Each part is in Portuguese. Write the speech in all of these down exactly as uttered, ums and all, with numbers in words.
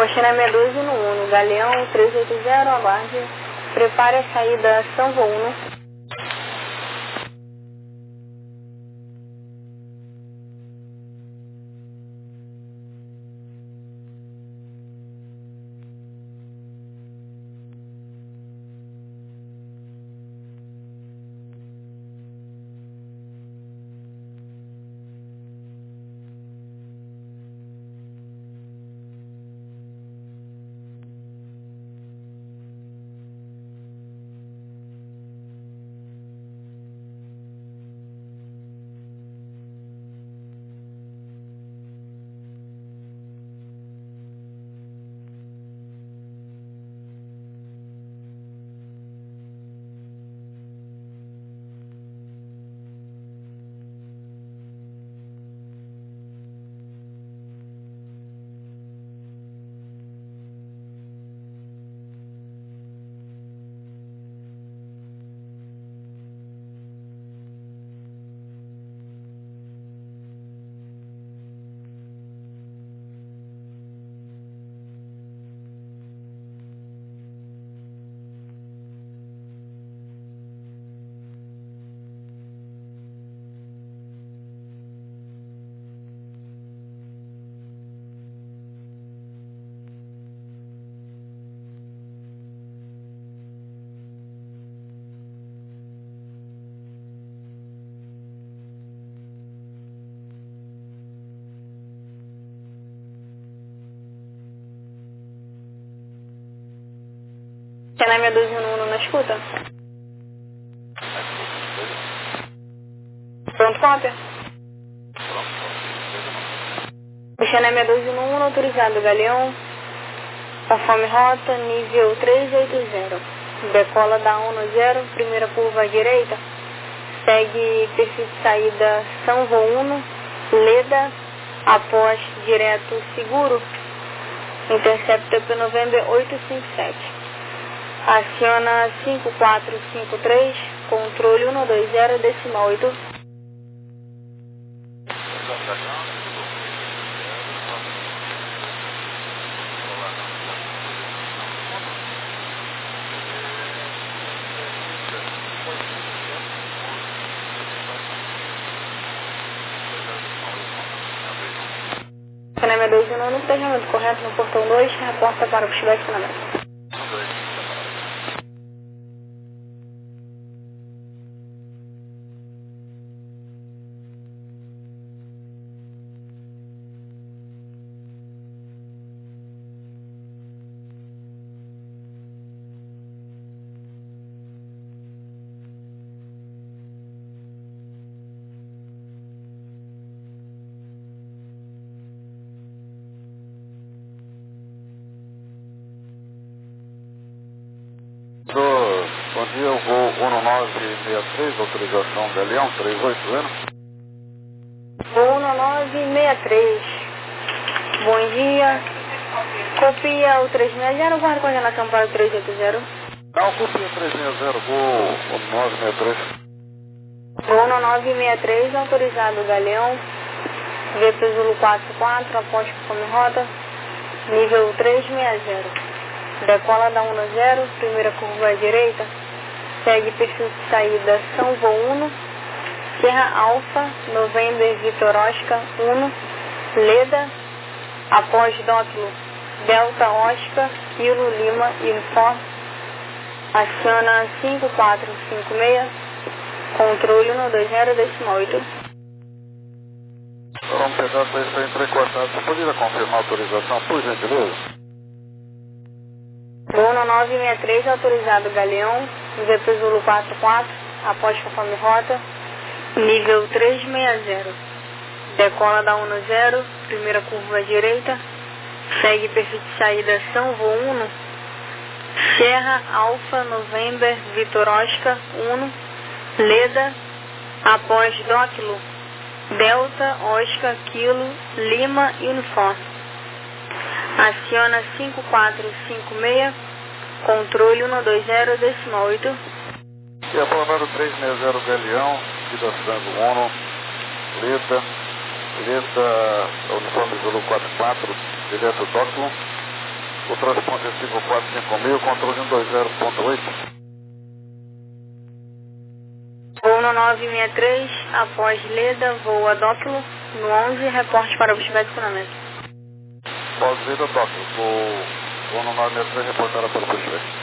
China seis dois um um, Galeão três oito zero, aguarde. Prepare a saída São Voo um. China seis dois um um na escuta. Pronto, cópia. China seis dois um um, autorizado, Galeão. Conforme rota, nível três oito zero. Decola da um zero, primeira curva à direita. Segue perfil de saída São Voo um, Leda, após direto seguro. Intercepta P November oito cinco sete. Aciona cinco quatro cinco três, controle um dois zero, decimal oito. China seis dois um um, no fechamento correto no portão dois, reporta para o pushback finalmente. Bom dia, eu vou um nove seis três, autorização Galeão três oito zero. Voo um nove seis três. Bom dia. Copia o três seis zero, guarda coordenação para o três oito zero. Não, copia três seis zero, voo um nove seis três. Voo um nove seis três, autorizado, Galeão. V P Zulu quatro quatro, após conforme rota. Nível três seis zero. Decola da um zero, primeira curva à direita. Segue perfil de saída São Voo um, Serra Alfa, November Vitor Oscar um, Leda, após Dóquilo, Delta Oscar, Kilo Lima, Uniforme. Aciona cinco quatro cinco seis, controle um dois zero, decimal oito. Vamos pegar para isso aí entrecortado. Você poderia confirmar a autorização, por gentileza? Voo um nove seis três, autorizado, Galeão, V P Zulu quatro quatro, após conforme rota, nível três seis zero. Decola da um zero, primeira curva à direita, segue perfil de saída São Voo um, Serra Alfa, November, Vitor Oscar um, Leda, após Dóquilo, Delta, Oscar, Kilo, Lima e Uniforme. Aciona cinco quatro cinco seis, controle um dois zero, decimal oito. E aprovado três seis zero Galeão, Vida Frango um, Leda, Leda, Uniforme Zulu quatro quatro, direto Dóquilo. O transponder cinco quatro cinco mil, controle um dois zero ponto oito. Voo no nove seis três, após Leda, voo Adóquilo, no onze, reporte para o estacionamento. Pós-vida, Adóquilo. Vou, vou no nove seis três, reportada pelo pushback.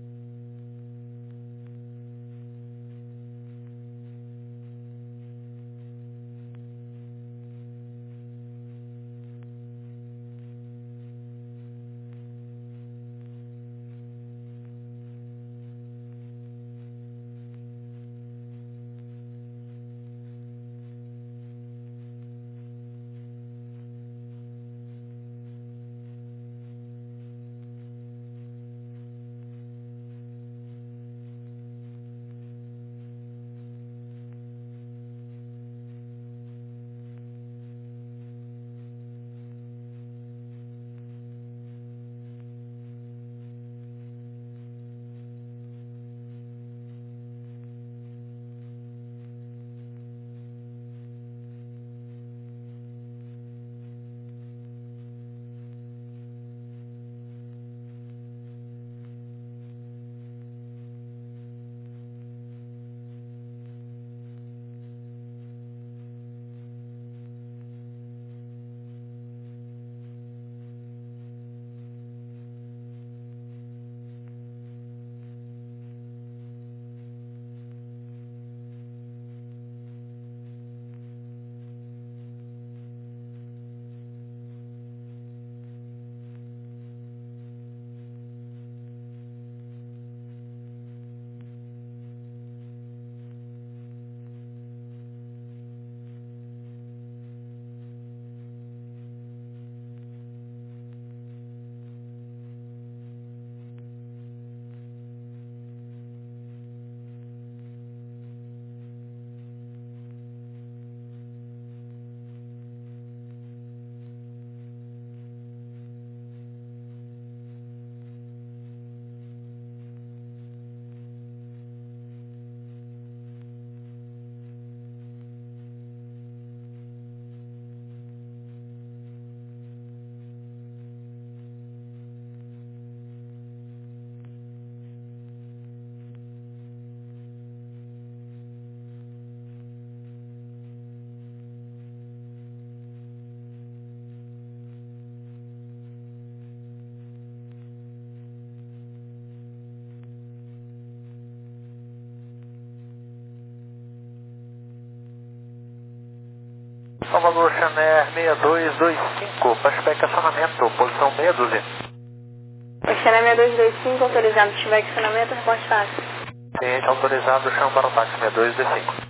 Salvador Chamer seis dois dois cinco, flashback acionamento, posição meia dúzia. Chamer seis dois dois cinco, autorizado flashback acionamento, reporte táxi. Cliente autorizado, chama para o táxi seis dois dois cinco.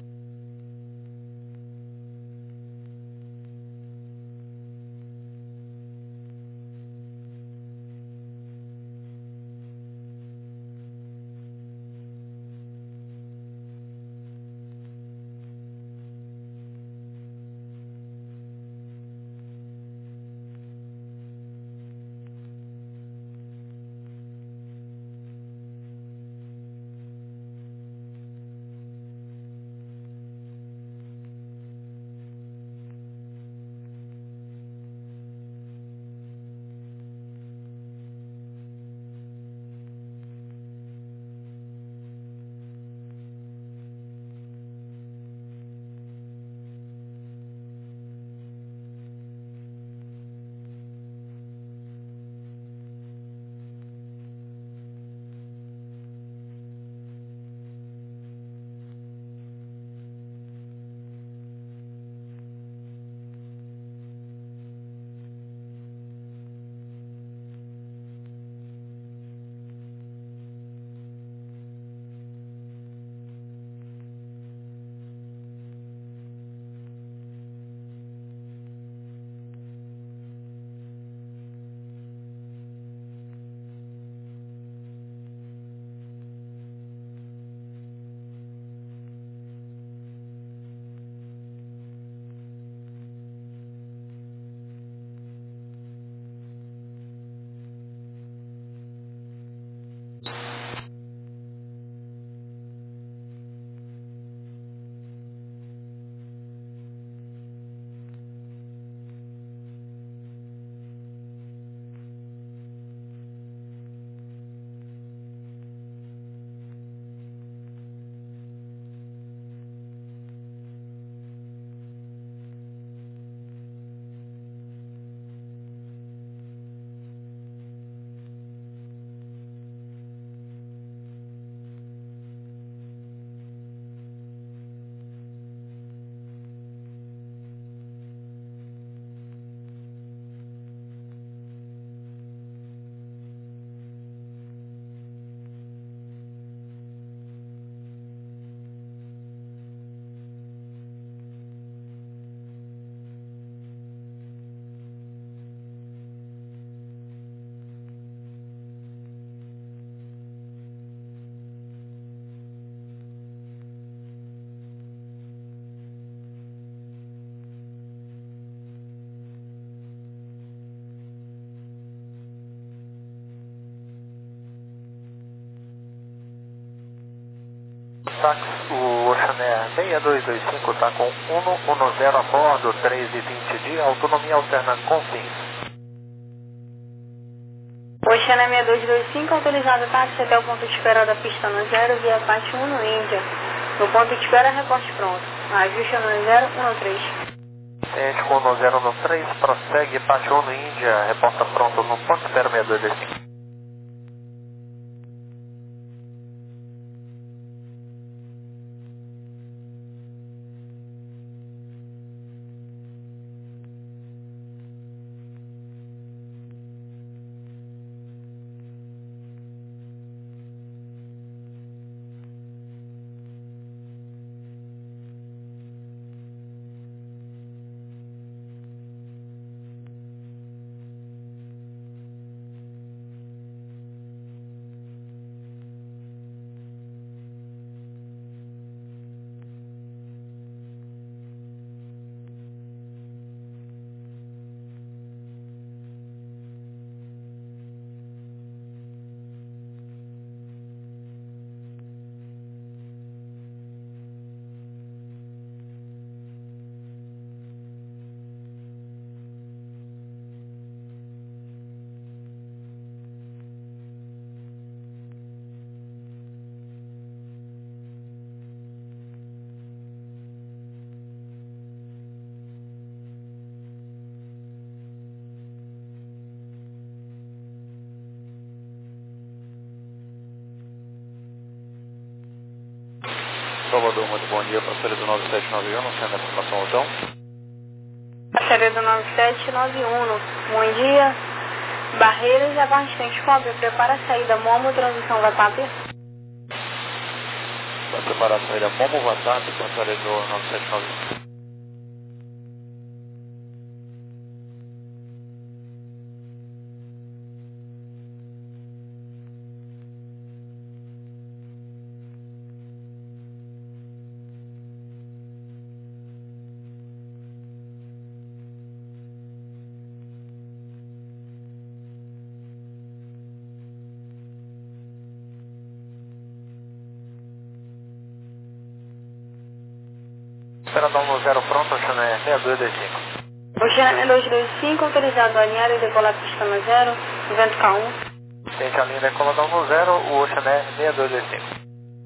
Sax, o Ocean Air seis dois dois cinco está com cento e dez a bordo, três e vinte de autonomia alterna com fins. Ocean Air seis dois dois cinco, autorizado táxi até o ponto de espera da pista no zero, via parte um no Índia. No ponto de espera, reporte pronto. Ajuste no zero um três. Tente com no zero um três, prossegue, parte um no Índia, reporta pronto no ponto de espera seis dois dois cinco. Salvador, muito bom dia, passageiro do nove sete nove um, sendo a informação Altão. Passageiro do nove sete nove um, bom dia. Barreiras e abaixo cobre, prepara a saída Momo, transição WhatsApp. Vai preparar a saída Momo WhatsApp, passageiro do nove sete nove um. Esperando no zero pronto, Ocean Air seis dois dois cinco. Ocean Air seis dois dois cinco, autorizado a alinhar e decolar a pista no zero, vento K um. Tente a linha decoladão no zero, o Ocean Air seis dois dois cinco.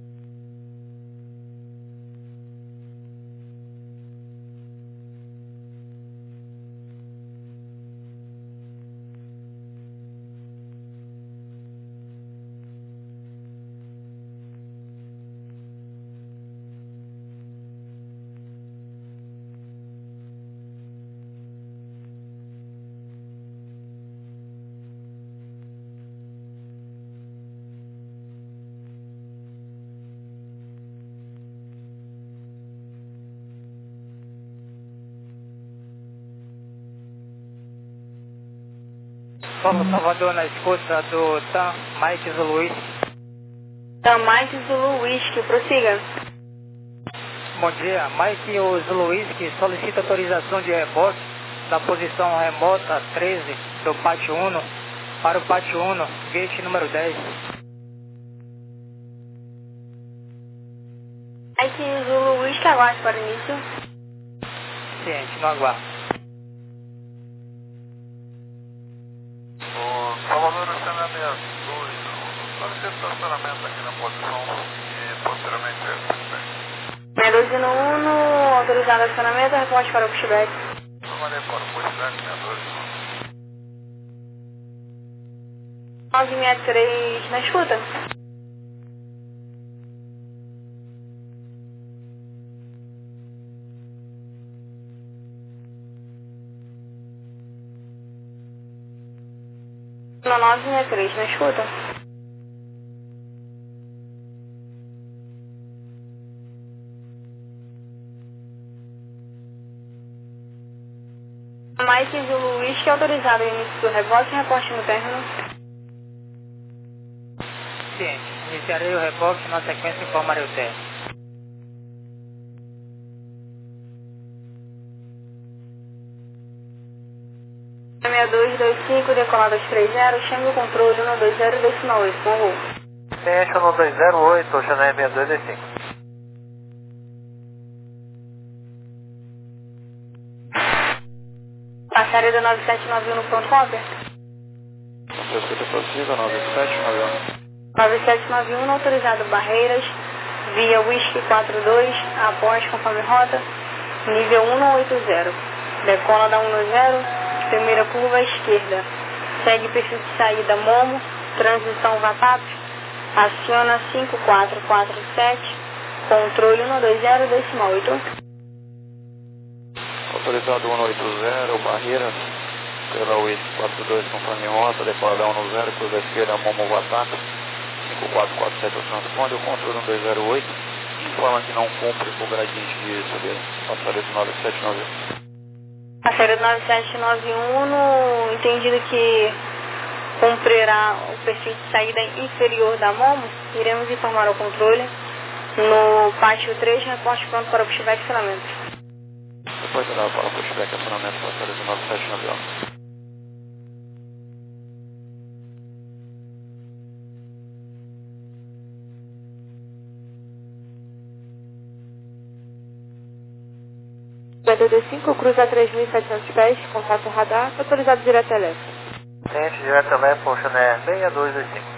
Solo Salvador na escuta do TAM Mike Zulu Whisky. TAM Mike Zulu Whisky, prossiga. Bom dia, Mike o Zulu Whisky solicita autorização de rebote da posição remota treze do Pátio um para o Pátio um, gate número dez. Mike Zulu Whisky, aguarde para o início. Ciente, no aguardo. Salvador, Ocean Air seis dois, solicita estacionamento aqui na posição e posteriormente seis dois um, autorizado acionamento, reporte para o pushback. Tomarei para o pushback seis dois um. nove seis três na escuta. nove seis três na escuta. Mike Zulu Whisky, autorizado o início do rebote e reporte no término. Ciente, iniciarei o rebote na sequência informarei o término. seis dois dois cinco, decolado aos três zero, chame o controle no dois zero dois oito, com voo. Tente no dois zero oito, Ocean Air seis dois dois cinco. Série do nove sete nove um no pronto cópia. Escuta prossiga, nove sete nove um. nove sete nove um autorizado Barreiras, via Whisky quatro dois, após conforme rota, nível um oito zero. Decola da um zero, primeira curva à esquerda. Segue perfil de saída Momo, transição V A P A P, aciona cinco quatro quatro sete, controle um dois zero, decimal oito. Autorizado um oito zero, Barreiras, pela U I S quatro dois, conforme rota, decola da um zero, curva à esquerda, Momo V A P A P, cinco quatro quatro sete, o transponde, o controle um dois zero oito, informa que não cumpre com o gradiente de subida, passaria do nove sete nove um. A série do nove sete nove um, no entendido que cumprirá o perfil de saída inferior da Momo, iremos informar ao controle no pátio três, reporte pronto para o pushback e acionamento. Depois de dar para o pushback e acionamento, passaria do nove sete nove um. cinquenta e cinco, cruza três mil e setecentos pés, contato radar, autorizado direto elétrico. Cliente direto elétrico, Chané seis dois dois cinco.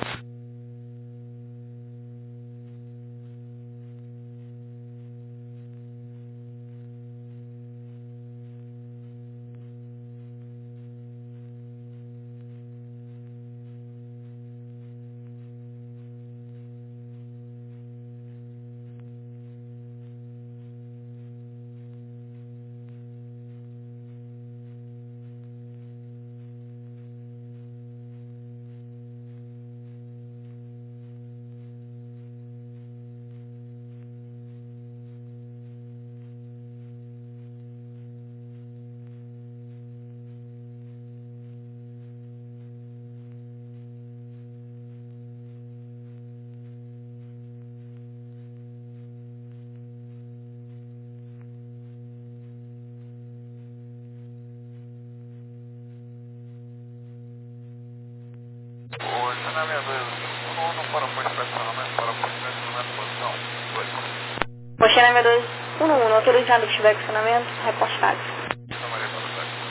O China seis dois um, não para o pushback e acionamento, para o pushback e acionamento, posição dois. Mochila M dois um um, autorizado pushback e acionamento, reportado. Maria para o táxi.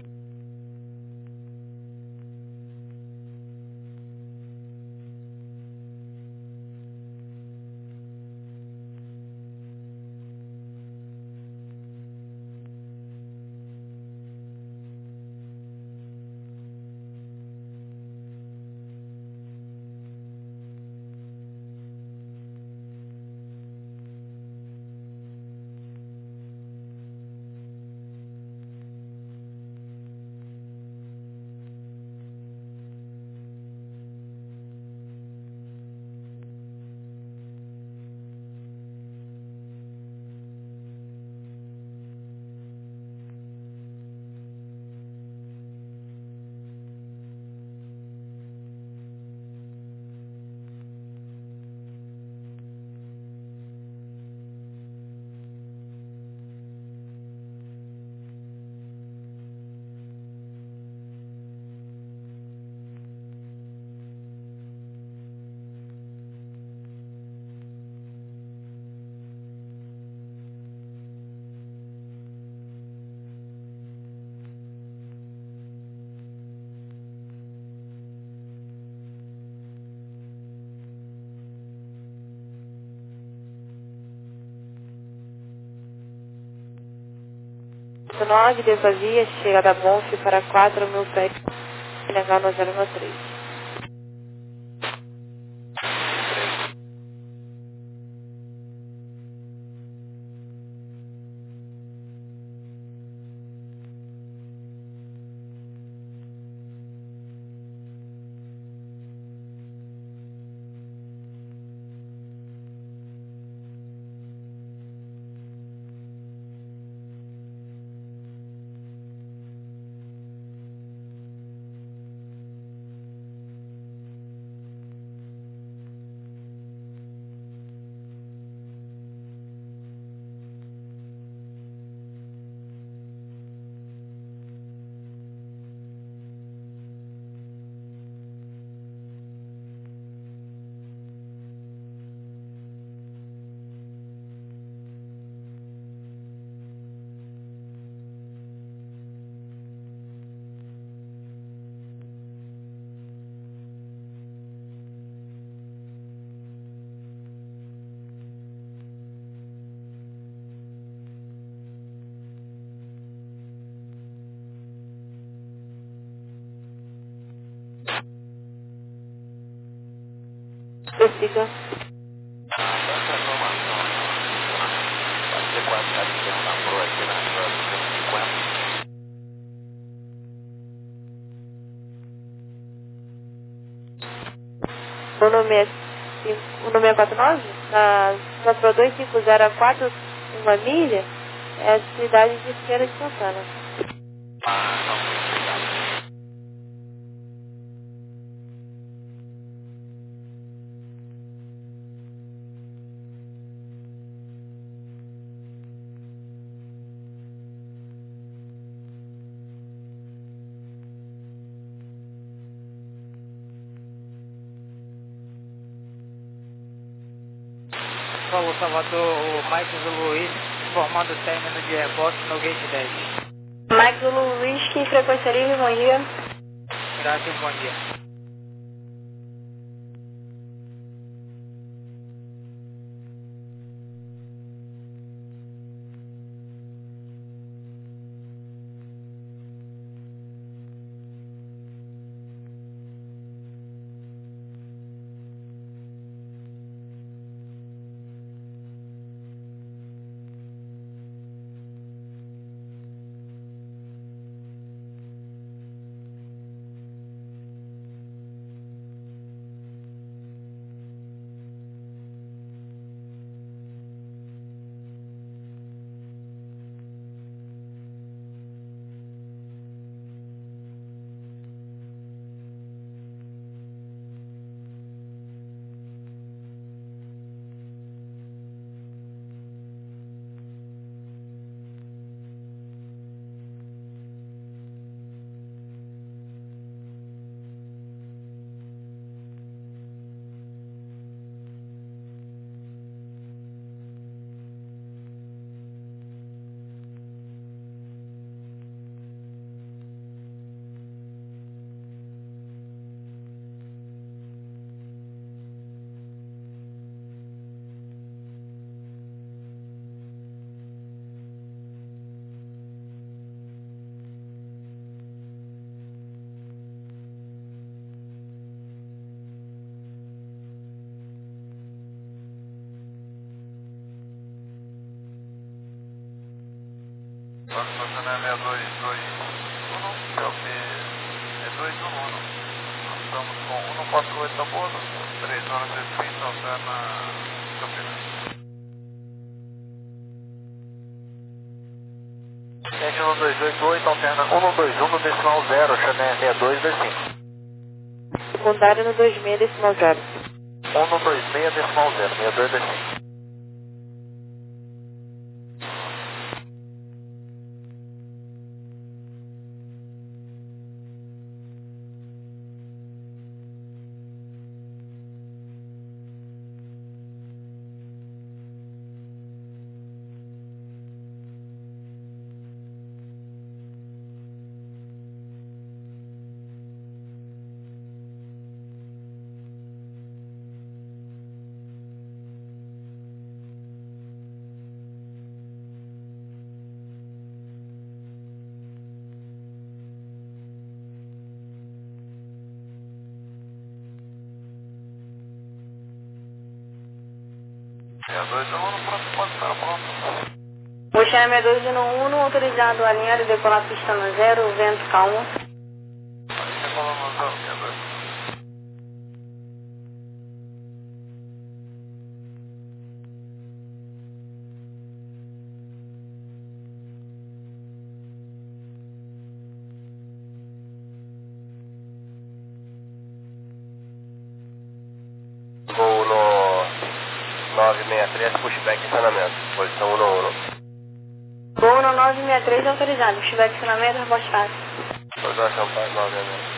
nove, desvazia, chega da Bonf para quatro mil pés, legal no zero três. Prossiga. Essa informação, pode ser quase que tem uma proa aqui na rua duzentos e cinquenta. O nome é, o nome é quatro nove? Na sua Pro dois cinco zero quatro, uma milha, é a cidade de Feira de Santana. Ah, não, obrigado. Paulo Salvador, o Mike Zulu Luiz, informando o término de rebote no gate dez. Mike Zulu Luiz, que frequência livre, bom dia. Graças, bom dia. Nossa, passando é seis dois dois um, é o P é dois um um. Nós estamos com cento e quarenta e oito a bordo, três horas e trinta, alterna Campinas. Sete um dois oito oito, alterna um dois um no decimal zero, Chanel seis dois dois cinco. Secundário no dois seis decimal zero. um dois seis decimal zero, seis dois dois cinco. seis dois um um, pronto, pode estar pronto. Ocean seis dois um um, autorizado a linha de decolar pista no zero, vento calmo. Aí você falou no zero, seis dois. Voo no nove seis três, pushback ensinamento, posição um um um. Voo no nove seis três, autorizado, pushback ensinamento, repostado. Posição para nove um.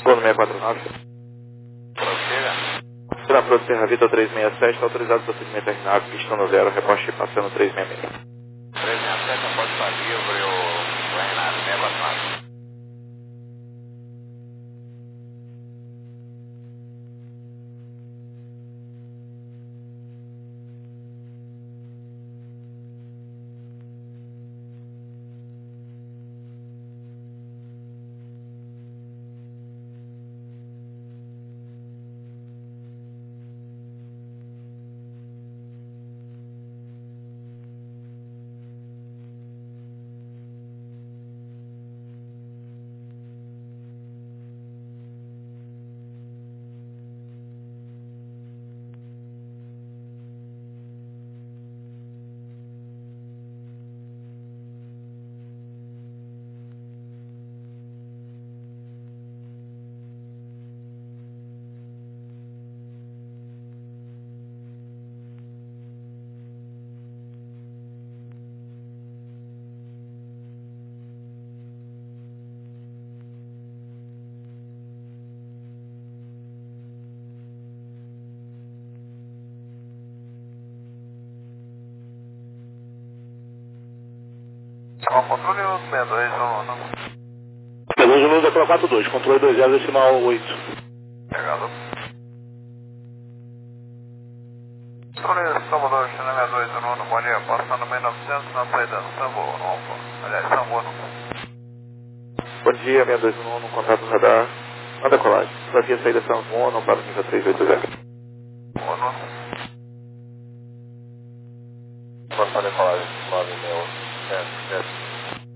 Plano seiscentos e quarenta e nove. Prossiga. Será para Serra Vitor trezentos e sessenta e sete, está autorizado o procedimento terminado, pista no zero, reposte passando trezentos e sessenta e seis. trezentos e sessenta e sete, pode estar livre o, o Renato, seiscentos e quarenta e nove. Ó, controle sessenta e dois, um. sessenta e dois, um, decora quatro dois, controle dois zero, decimal oito. Pegado. Controle Salvador, China sessenta e dois, um, bom dia, passando mil e novecentos na saída Sambo, no, aliás, Sambo, no. Bom dia, sessenta e dois, um, no contato no radar, na decolagem. Desafio saída São João, para o nível trezentos e oitenta. Bom, no. Passar a decolagem, nove mil, sete.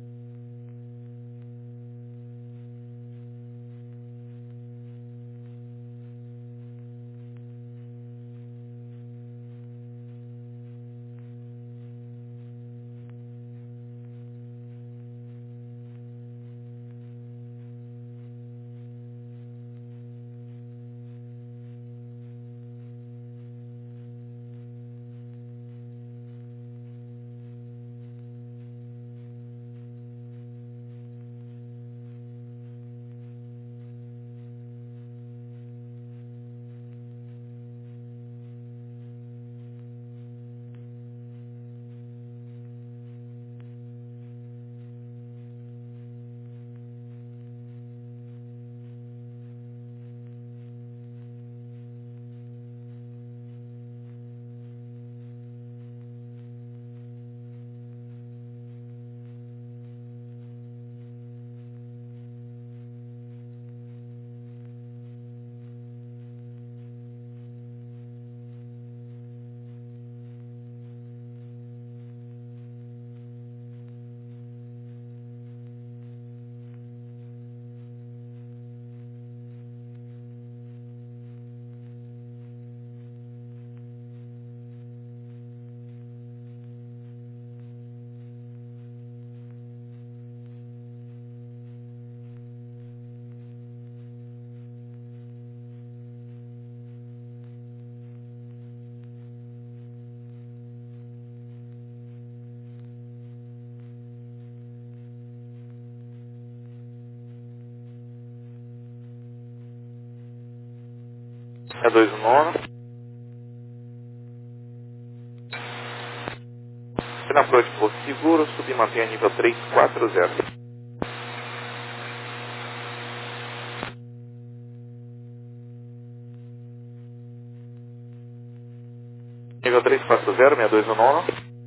sessenta e dois, um, nono. Final approach por seguro, subir e mantenha nível trezentos e quarenta. Nível trezentos e quarenta, sessenta e dois, um, nono.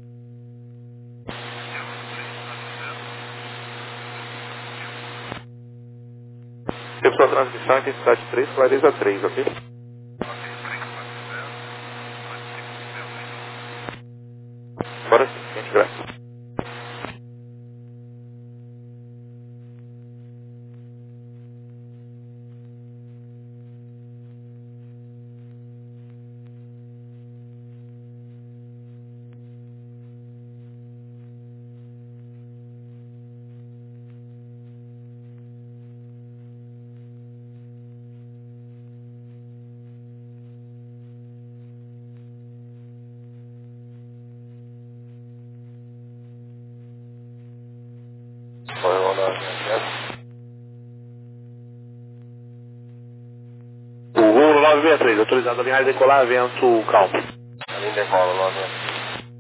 Tempo sua transmissão, intensidade três, clareza três, ok? Agora sim, gente, graças. Foi rodar, né? sessenta e três, autorizado a alinhar e decolar, vento calmo. Ali decola, lá dentro.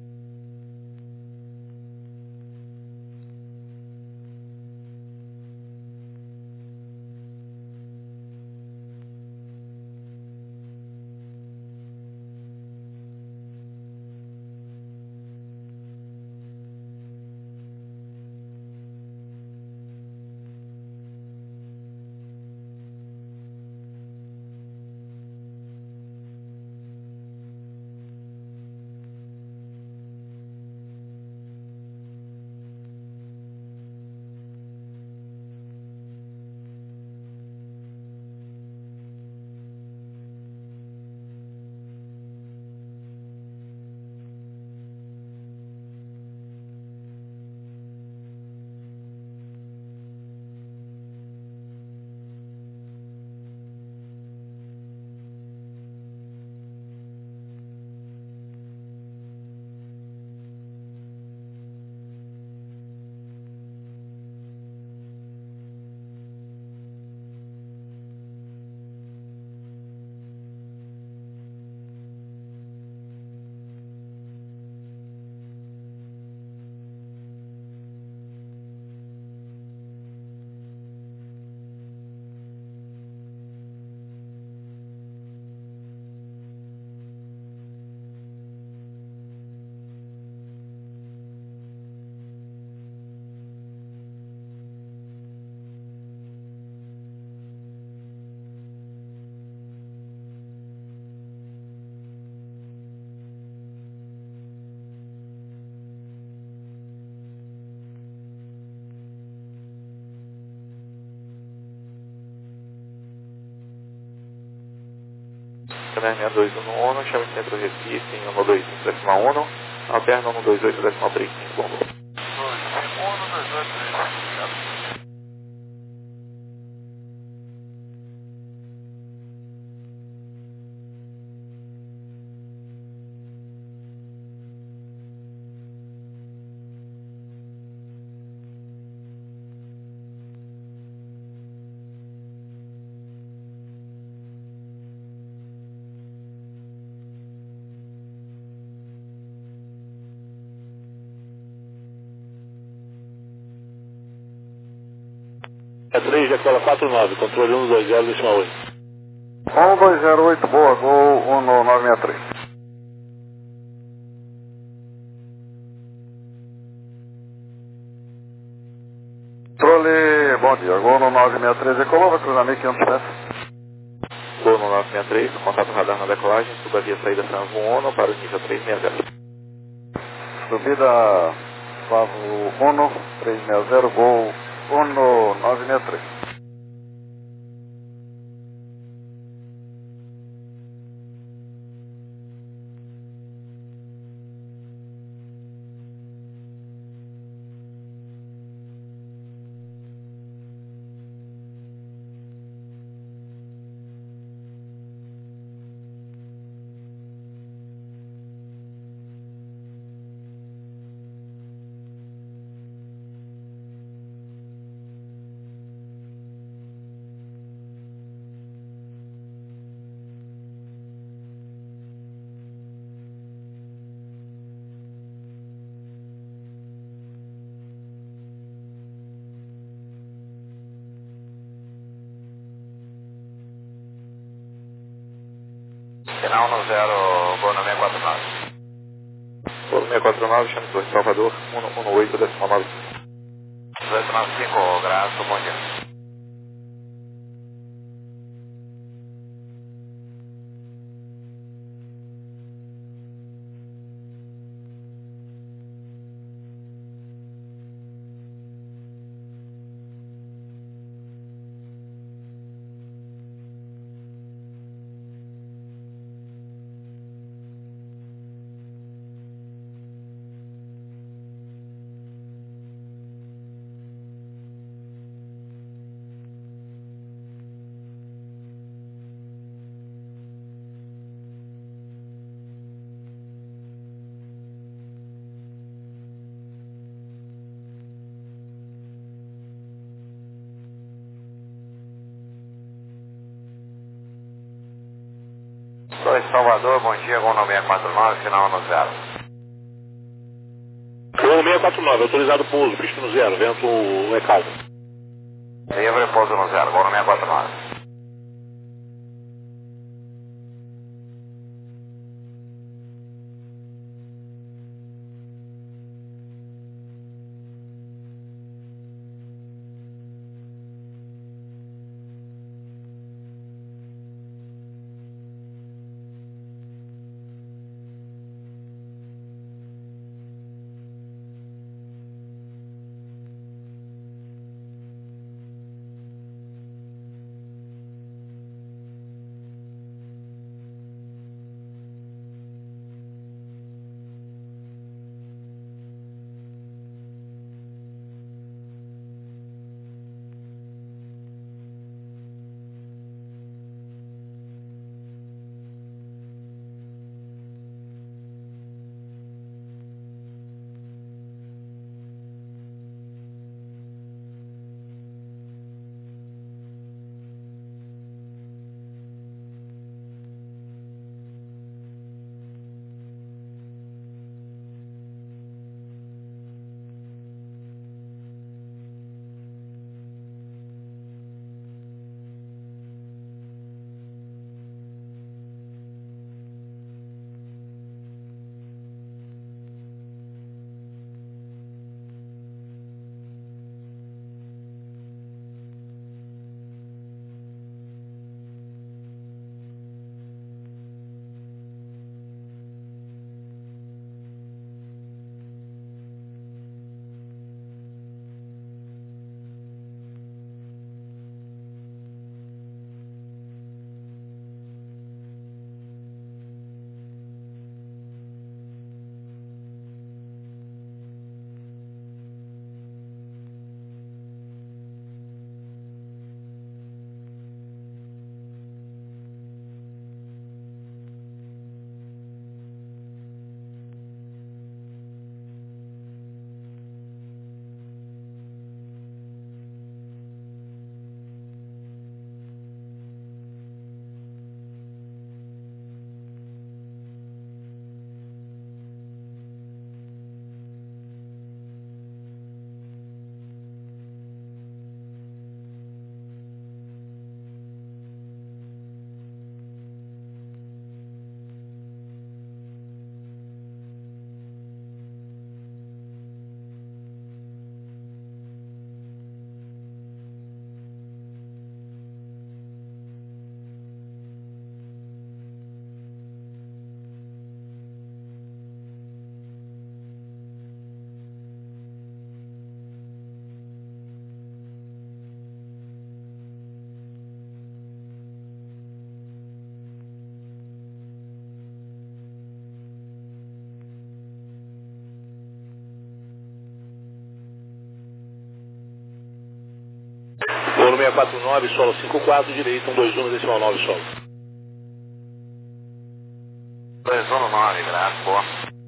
Canal seis dois um um, chave centro Recife, em um dois cinco décima um, alterna um dois oito décima trinta e cinco. dois um, dois oito, três. É três, decola quatro nove, controle um dois zero, décima oito. um dois zero oito, boa, gol um nove seis três. Controle, bom dia, gol no nove seis três, decolou, vai cruzar mil e quinhentos pés. Gol no nove seis três, contato radar na decolagem, suba via saída Franco um para o nível três seis zero. Subida, Flávio um, três seis zero, gol um nove seis três. Final no zero, gol no seis quatro nove. Gol no seis quatro nove, chame por Salvador, um um oito décima nove. oito nove cinco, graças, bom dia. dois Salvador, bom dia, Gol no seis quatro nove, final no zero. Gol no seis quatro nove, autorizado pouso, pista no zero, vento é calmo. Livre, pouso no zero, Gol no seis quatro nove. Gol no seis quatro nove, solo cinco quatro, direito, um dois um, decimal nove, solo. dois um nove, graças, boa.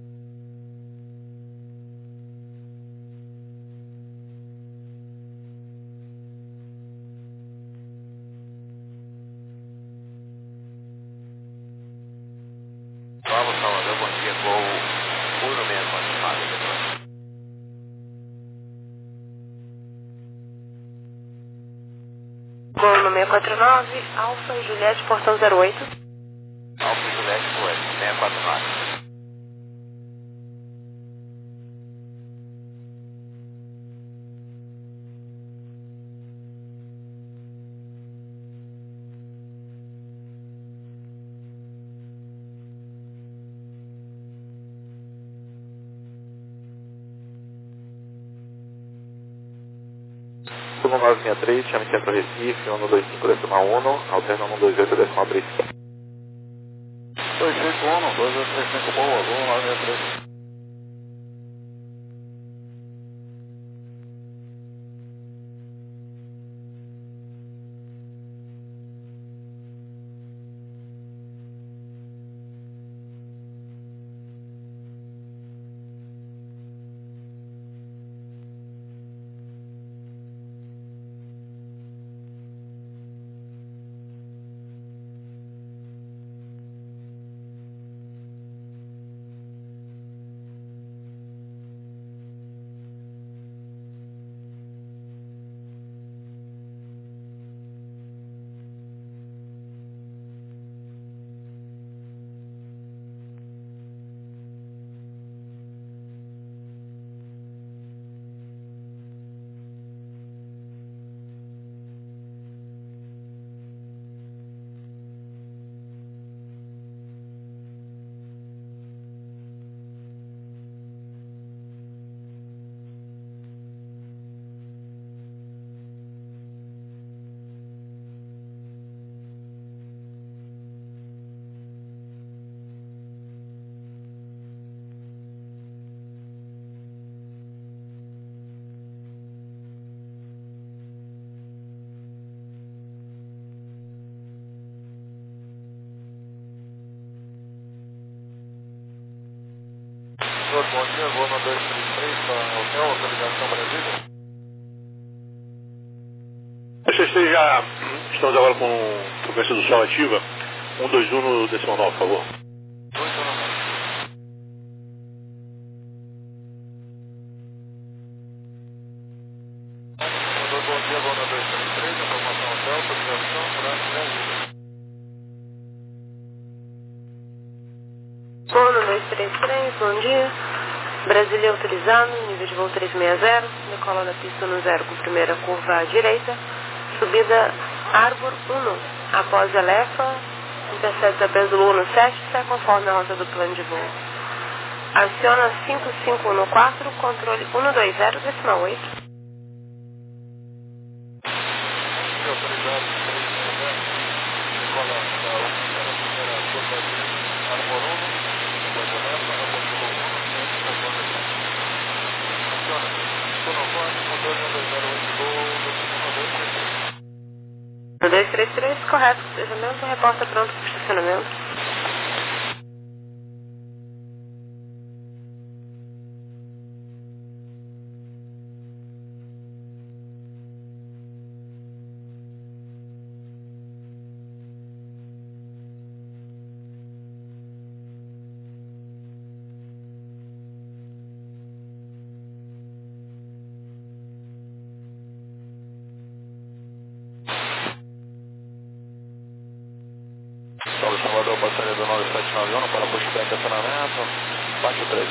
Vamos, Salvador, bom dia, Gol um no seis quatro nove. Gol no seis quatro nove, Alfa e Juliette, portão zero oito. Alfa e Juliette, seis quatro nove. um nove seis três, chame centro Recife, um dois cinco decimal um, alterna um dois oito decimal três. dois cinco um, dois oito três cinco, boa, Gol nove seis três. Bom dia, vou no dois três três para hotel, autorização Brasília. Vocês já estamos agora com frequência do sol ativa. um dois um no decimal nove, por favor. Bom dia, vou no dois três três, informação hotel, autorização Brasília. Sono dois três três, bom dia. Brasília autorizado, nível de voo trezentos e sessenta, decola da pista no zero com primeira curva à direita, subida Arbor um, após Elefa, intercepta peso um sete, sai conforme a rota do plano de voo. Aciona cinco cinco um quatro, controle um dois zero, decimal oito. Autorizado trezentos e sessenta, decola da primeira curva à direita, Arbor um, após Elefa, após o um, sete, conforme a rota. Aciona cinco um quatro, controle um dois zero oito, voo dois três três. dois três três, correto, seja mesmo, reporta pronto para o estacionamento. Salve Salvador, passageiro do nove sete nove um, para puxar estacionamento, baixo três.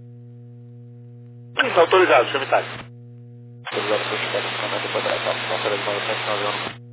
Está autorizado, senhor Mitali. Autorizado para puxar estacionamento, depois da etapa, passageiro do nove sete nove um.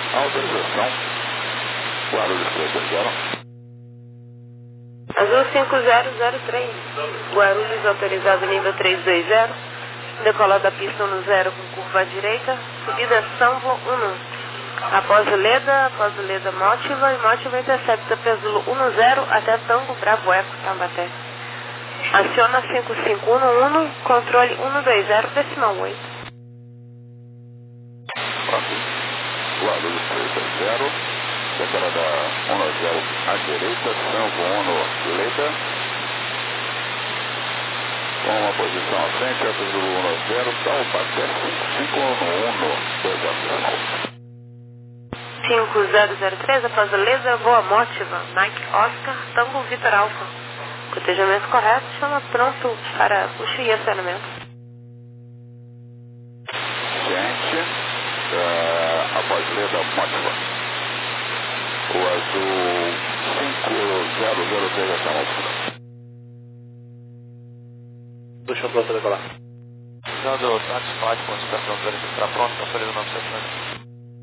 Autorização. Guarulhos três dois zero. Azul cinco zero zero três. Guarulhos autorizado nível três dois zero. Decola da pista um zero com curva à direita. Subida Sambo um. Após Leda, após Leda Mótiva e Mótiva intercepta Pesulo um zero até Tango Bravo Eco Tambaté. Aciona cinco cinco um um, controle um dois zero, decimal oito. Guarulhos três dois zero, decola da um zero à direita, Sambo um Leda. Com uma posição à frente, a Pesulo um zero, Tambaté cinco cinco um um, dois zero. cinco zero zero três, após a Leda, Voa Mótiva, Mike Oscar, Tango Vitor Alfa. Cotejamento correto, chama pronto para puxo e acionamento. Gente, uh, após Leda Mótiva, o azul cinco zero zero três até a altura. Deixa eu pronto decolar. Dando táxi Fátima, estação zero está pronto, transferido nove sete nove.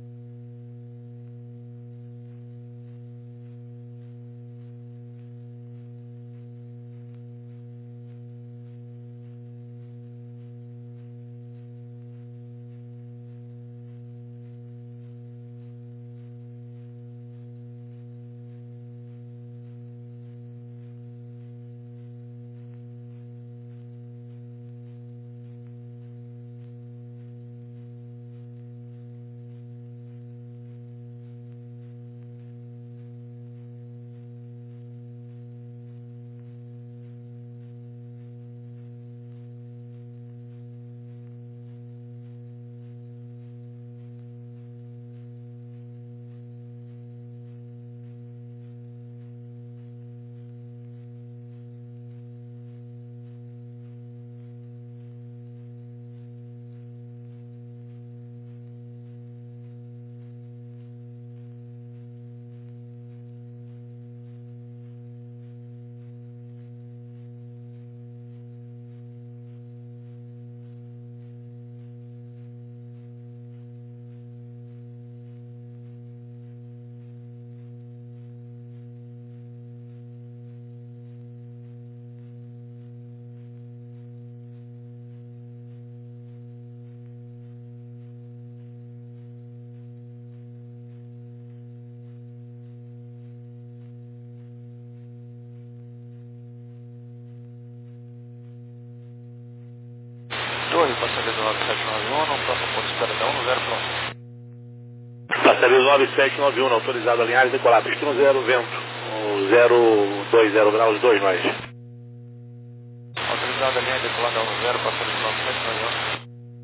Torre, passageiro nove sete nove um, próximo ponto de espera da um zero pronto. Passageiro nove sete nove um, autorizado a linhagem, decolar pista um zero, vento, zero dois zero graus, dois nós. Autorizado a linha, decolar da um zero, passageiro nove sete nove um.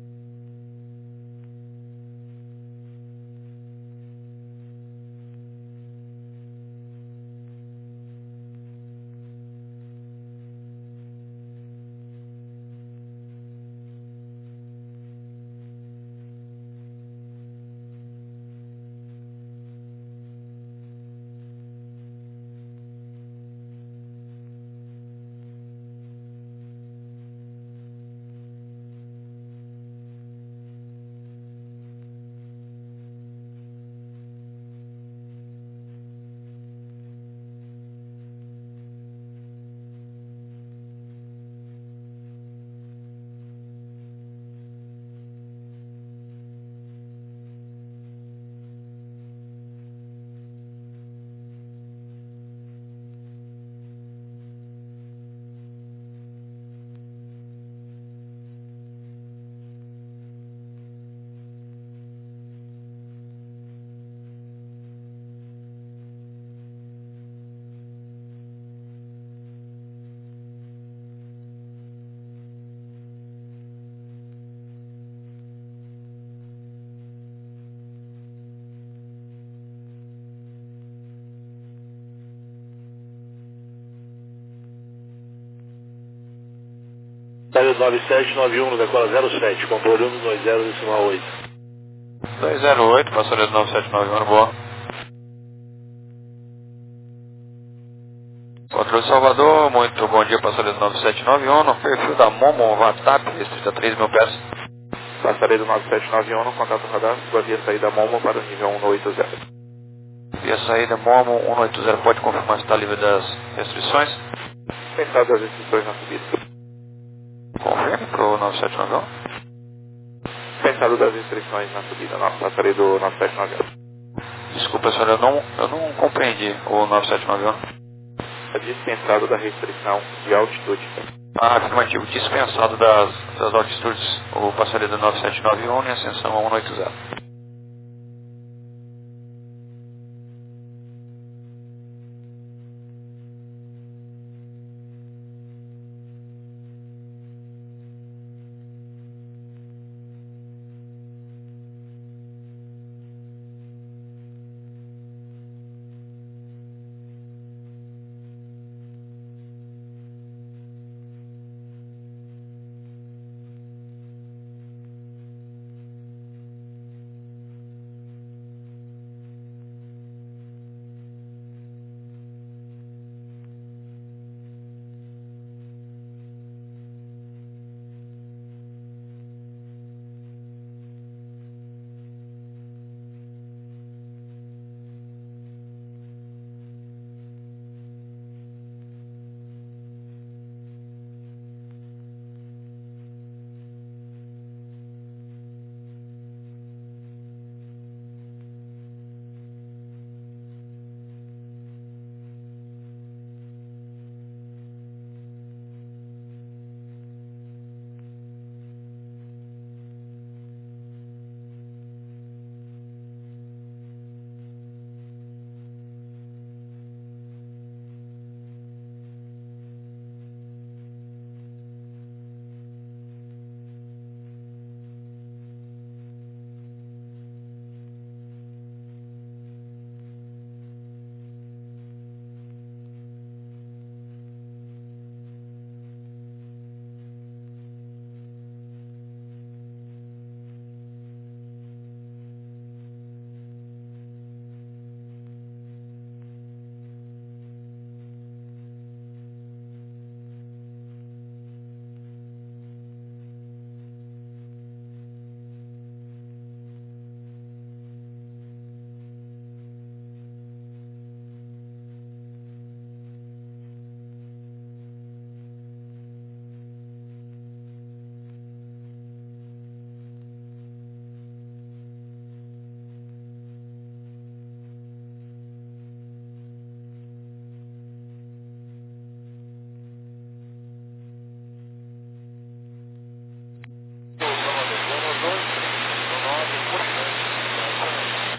Passageiro nove sete nove um, decola zero sete, controle um dois zero, decimal oito. dois zero oito, passageiro nove sete nove um, boa. Controle Salvador, muito bom dia, passageiro nove sete nove um, no perfil da Momo Vatap, distrito a três mil pés. Passaria do nove sete nove um, contato radar, sua via saída Momo para o nível um oito zero. Via saída Momo um oito zero, pode confirmar se está livre das restrições? Dispensado das restrições na subida. Confirme para o nove sete nove um. Dispensado das restrições na subida, nossa, passaria do nove sete nove um. Desculpa, senhor, eu não, eu não compreendi o nove sete nove um. Dispensado da restrição de altitude. Ah, afirmativo, dispensado das, das altitudes, o passaria do nove sete nove um em ascensão a um oito zero.